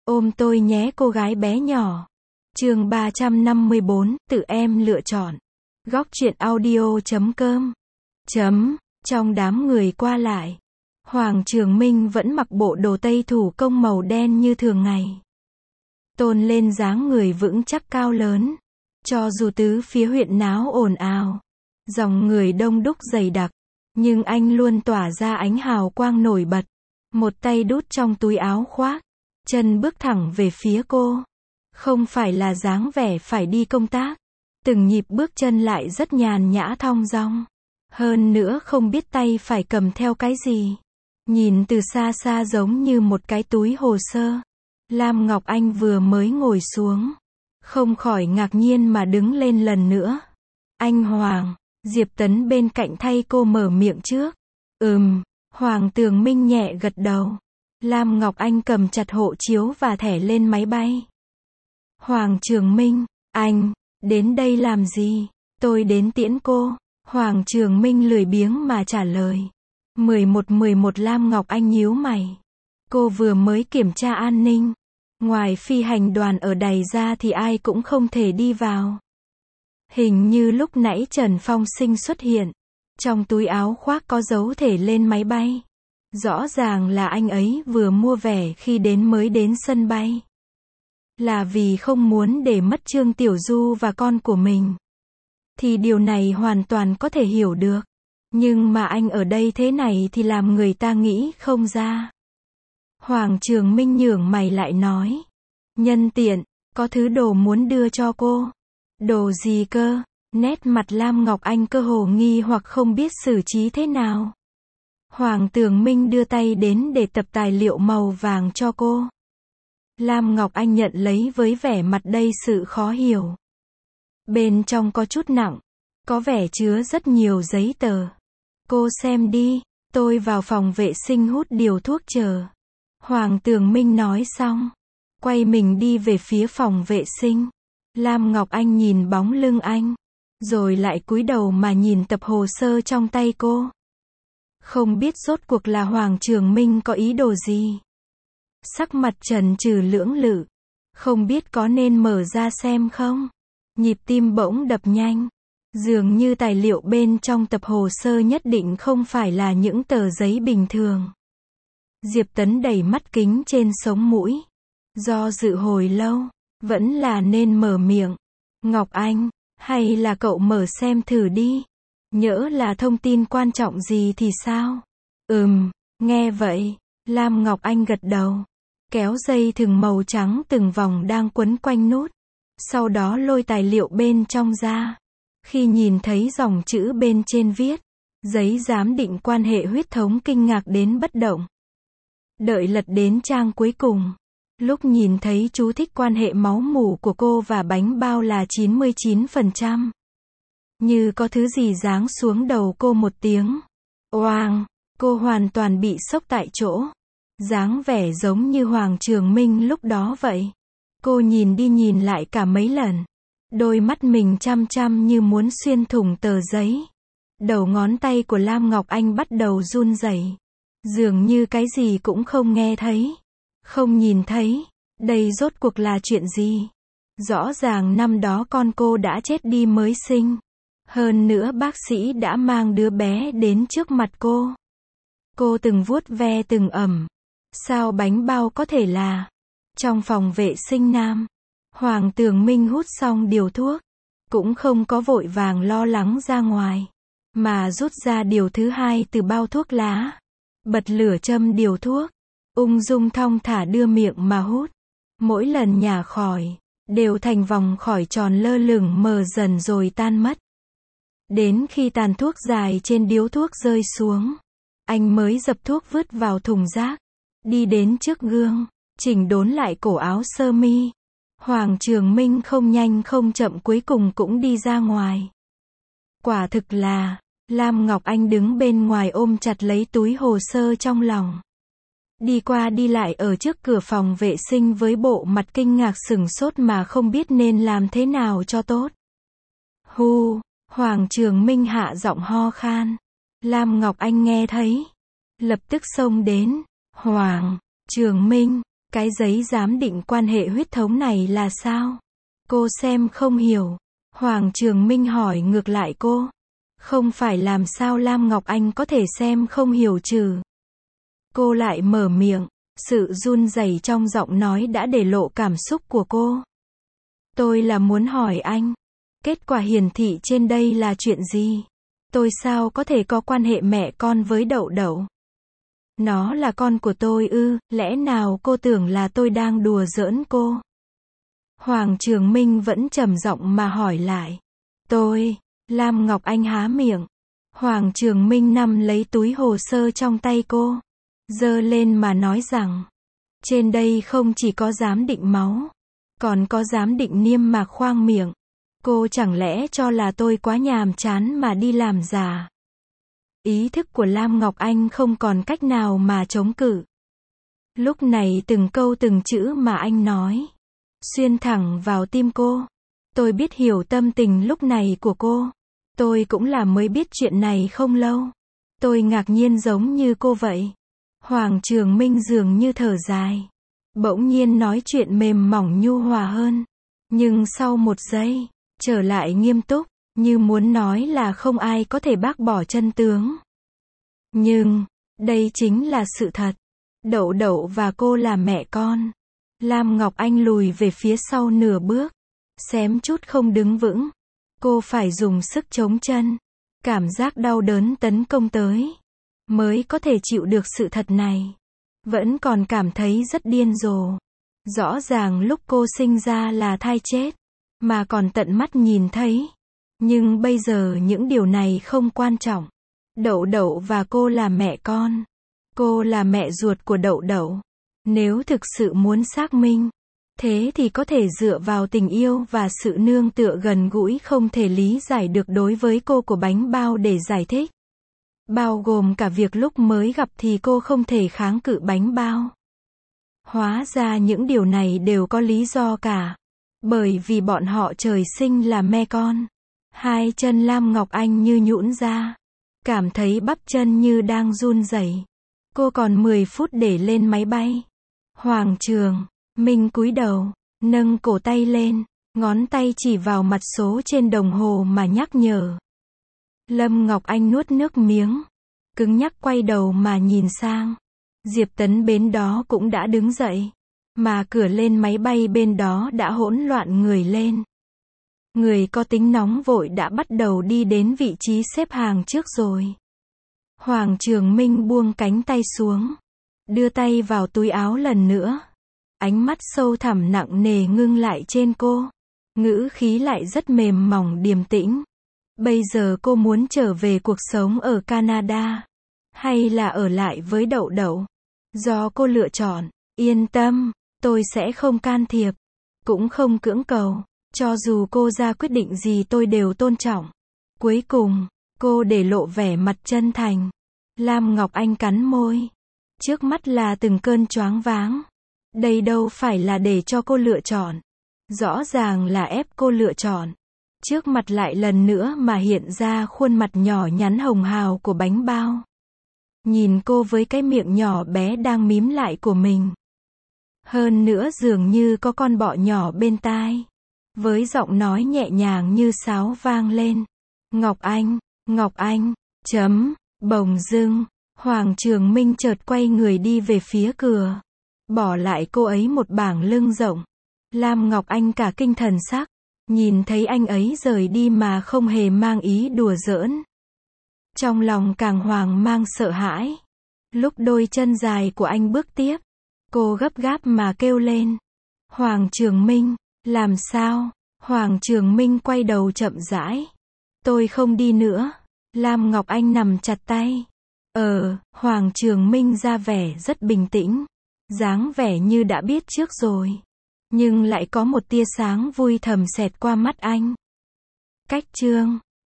Ôm tôi nhé cô gái bé nhỏ. Chương 354, tự em lựa chọn. Góc truyện audio.com. Trong đám người qua lại, Hoàng Trường Minh vẫn mặc bộ đồ tây thủ công màu đen như thường ngày. Tôn lên dáng người vững chắc cao lớn. Cho dù tứ phía huyện náo ồn ào, dòng người đông đúc dày đặc, nhưng anh luôn tỏa ra ánh hào quang nổi bật. Một tay đút trong túi áo khoác, chân bước thẳng về phía cô. Không phải là dáng vẻ phải đi công tác. Từng nhịp bước chân lại rất nhàn nhã thong dong. Hơn nữa không biết tay phải cầm theo cái gì. Nhìn từ xa xa giống như một cái túi hồ sơ. Lam Ngọc Anh vừa mới ngồi xuống, không khỏi ngạc nhiên mà đứng lên lần nữa. Anh Hoàng, Diệp Tấn bên cạnh thay cô mở miệng trước. Hoàng Tường Minh nhẹ gật đầu. Lam Ngọc Anh cầm chặt hộ chiếu và thẻ lên máy bay. Hoàng Trường Minh, anh đến đây làm gì? Tôi đến tiễn cô. Hoàng Trường Minh lười biếng mà trả lời. 11 Lam Ngọc Anh nhíu mày. Cô vừa mới kiểm tra an ninh. Ngoài phi hành đoàn ở đài ra thì ai cũng không thể đi vào. Hình như lúc nãy Trần Phong Sinh xuất hiện. Trong túi áo khoác có dấu thẻ lên máy bay. Rõ ràng là anh ấy vừa mua vé khi mới đến sân bay. Là vì không muốn để mất Trương Tiểu Du và con của mình. Thì điều này hoàn toàn có thể hiểu được. Nhưng mà anh ở đây thế này thì làm người ta nghĩ không ra. Hoàng Trường Minh nhướng mày lại nói. Nhân tiện, có thứ đồ muốn đưa cho cô. Đồ gì cơ? Nét mặt Lam Ngọc Anh cơ hồ nghi hoặc không biết xử trí thế nào. Hoàng Tường Minh đưa tay đến để tập tài liệu màu vàng cho cô. Lam Ngọc Anh nhận lấy với vẻ mặt đầy sự khó hiểu. Bên trong có chút nặng, có vẻ chứa rất nhiều giấy tờ. Cô xem đi, tôi vào phòng vệ sinh hút điều thuốc chờ. Hoàng Tường Minh nói xong, quay mình đi về phía phòng vệ sinh. Lam Ngọc Anh nhìn bóng lưng anh, rồi lại cúi đầu mà nhìn tập hồ sơ trong tay cô. Không biết rốt cuộc là Hoàng Trường Minh có ý đồ gì. Sắc mặt chần chừ lưỡng lự, không biết có nên mở ra xem không. Nhịp tim bỗng đập nhanh. Dường như tài liệu bên trong tập hồ sơ nhất định không phải là những tờ giấy bình thường. Diệp Tấn đẩy mắt kính trên sống mũi. Do dự hồi lâu, vẫn là nên mở miệng. Ngọc Anh, hay là cậu mở xem thử đi. Nhỡ là thông tin quan trọng gì thì sao? Nghe vậy, Lam Ngọc Anh gật đầu. Kéo dây thừng màu trắng từng vòng đang quấn quanh nút. Sau đó lôi tài liệu bên trong ra. Khi nhìn thấy dòng chữ bên trên viết, giấy giám định quan hệ huyết thống kinh ngạc đến bất động. Đợi lật đến trang cuối cùng. Lúc nhìn thấy chú thích quan hệ máu mủ của cô và bánh bao là 99%. Như có thứ gì giáng xuống đầu cô một tiếng. Oang, cô hoàn toàn bị sốc tại chỗ. Dáng vẻ giống như Hoàng Trường Minh lúc đó vậy. Cô nhìn đi nhìn lại cả mấy lần. Đôi mắt mình chăm chăm như muốn xuyên thủng tờ giấy. Đầu ngón tay của Lam Ngọc Anh bắt đầu run rẩy. Dường như cái gì cũng không nghe thấy. Không nhìn thấy. Đây rốt cuộc là chuyện gì? Rõ ràng năm đó con cô đã chết đi mới sinh. Hơn nữa bác sĩ đã mang đứa bé đến trước mặt cô. Cô từng vuốt ve từng ẩm. Sao bánh bao có thể là... Trong phòng vệ sinh nam, Hoàng Tường Minh hút xong điều thuốc. Cũng không có vội vàng lo lắng ra ngoài. Mà rút ra điều thứ hai từ bao thuốc lá. Bật lửa châm điều thuốc. Ung dung thong thả đưa miệng mà hút. Mỗi lần nhả khỏi, đều thành vòng khỏi tròn lơ lửng mờ dần rồi tan mất. Đến khi tàn thuốc dài trên điếu thuốc rơi xuống, anh mới dập thuốc vứt vào thùng rác. Đi đến trước gương, chỉnh đốn lại cổ áo sơ mi. Hoàng Trường Minh không nhanh không chậm cuối cùng cũng đi ra ngoài. Quả thực là, Lam Ngọc Anh đứng bên ngoài ôm chặt lấy túi hồ sơ trong lòng. Đi qua đi lại ở trước cửa phòng vệ sinh với bộ mặt kinh ngạc sửng sốt mà không biết nên làm thế nào cho tốt. Hoàng Trường Minh hạ giọng ho khan. Lam Ngọc Anh nghe thấy, lập tức xông đến. Hoàng Trường Minh, Cái giấy giám định quan hệ huyết thống này là sao? Cô xem không hiểu. Hoàng Trường Minh hỏi ngược lại cô. Không phải làm sao Lam Ngọc Anh có thể xem không hiểu chứ? Cô lại mở miệng. Sự run rẩy trong giọng nói đã để lộ cảm xúc của cô. Tôi là muốn hỏi anh. Kết quả hiển thị trên đây là chuyện gì? Tôi sao có thể có quan hệ mẹ con với Đậu Đậu? Nó là con của tôi ư? Lẽ nào cô tưởng là tôi đang đùa giỡn cô? Hoàng Trường Minh vẫn trầm giọng mà hỏi lại. Tôi, Lam Ngọc Anh há miệng. Hoàng Trường Minh nắm lấy túi hồ sơ trong tay cô, giơ lên mà nói rằng, trên đây không chỉ có giám định máu, còn có giám định niêm mạc khoang miệng. Cô chẳng lẽ cho là tôi quá nhàm chán mà đi làm giả? Ý thức của Lam Ngọc Anh không còn cách nào mà chống cự. Lúc này từng câu từng chữ mà anh nói xuyên thẳng vào tim cô. Tôi biết hiểu tâm tình lúc này của cô. Tôi cũng là mới biết chuyện này không lâu. Tôi ngạc nhiên giống như cô vậy. Hoàng Trường Minh dường như thở dài. Bỗng nhiên nói chuyện mềm mỏng nhu hòa hơn. Nhưng sau một giây, trở lại nghiêm túc, như muốn nói là không ai có thể bác bỏ chân tướng. Nhưng, đây chính là sự thật. Đậu Đậu và cô là mẹ con. Lam Ngọc Anh lùi về phía sau nửa bước, xém chút không đứng vững. Cô phải dùng sức chống chân. Cảm giác đau đớn tấn công tới. Mới có thể chịu được sự thật này. Vẫn còn cảm thấy rất điên rồ. Rõ ràng lúc cô sinh ra là thai chết, mà còn tận mắt nhìn thấy. Nhưng bây giờ những điều này không quan trọng. Đậu Đậu và cô là mẹ con. Cô là mẹ ruột của Đậu Đậu. Nếu thực sự muốn xác minh, thế thì có thể dựa vào tình yêu và sự nương tựa gần gũi không thể lý giải được đối với cô của Bánh Bao để giải thích. Bao gồm cả việc lúc mới gặp thì cô không thể kháng cự Bánh Bao. Hóa ra những điều này đều có lý do cả. Bởi vì bọn họ trời sinh là me con. Hai chân Lam Ngọc Anh như nhũn ra. Cảm thấy bắp chân như đang run rẩy. Cô còn 10 phút để lên máy bay. Hoàng Trường Minh cúi đầu, nâng cổ tay lên, ngón tay chỉ vào mặt số trên đồng hồ mà nhắc nhở. Lâm Ngọc Anh nuốt nước miếng, cứng nhắc quay đầu mà nhìn sang. Diệp Tấn bên đó cũng đã đứng dậy, mà cửa lên máy bay bên đó đã hỗn loạn người lên. Người có tính nóng vội đã bắt đầu đi đến vị trí xếp hàng trước rồi. Hoàng Trường Minh buông cánh tay xuống, đưa tay vào túi áo lần nữa. Ánh mắt sâu thẳm nặng nề ngưng lại trên cô. Ngữ khí lại rất mềm mỏng điềm tĩnh. Bây giờ cô muốn trở về cuộc sống ở Canada, hay là ở lại với Đậu Đậu? Do cô lựa chọn. Yên tâm, tôi sẽ không can thiệp, cũng không cưỡng cầu. Cho dù cô ra quyết định gì tôi đều tôn trọng. Cuối cùng, cô để lộ vẻ mặt chân thành. Lam Ngọc Anh cắn môi. Trước mắt là từng cơn choáng váng. Đây đâu phải là để cho cô lựa chọn. Rõ ràng là ép cô lựa chọn. Trước mặt lại lần nữa mà hiện ra khuôn mặt nhỏ nhắn hồng hào của Bánh Bao. Nhìn cô với cái miệng nhỏ bé đang mím lại của mình. Hơn nữa dường như có con bọ nhỏ bên tai. Với giọng nói nhẹ nhàng như sáo vang lên. Ngọc Anh, bỗng dưng, Hoàng Trường Minh chợt quay người đi về phía cửa. Bỏ lại cô ấy một bảng lưng rộng. Lam Ngọc Anh cả kinh thần sắc. Nhìn thấy anh ấy rời đi mà không hề mang ý đùa giỡn. Trong lòng càng hoang mang sợ hãi. Lúc đôi chân dài của anh bước tiếp, cô gấp gáp mà kêu lên. Hoàng Trường Minh, làm sao? Hoàng Trường Minh quay đầu chậm rãi. Tôi không đi nữa. Lam Ngọc Anh nắm chặt tay. Hoàng Trường Minh ra vẻ rất bình tĩnh. Dáng vẻ như đã biết trước rồi. Nhưng lại có một tia sáng vui thầm xẹt qua mắt anh. Cách chương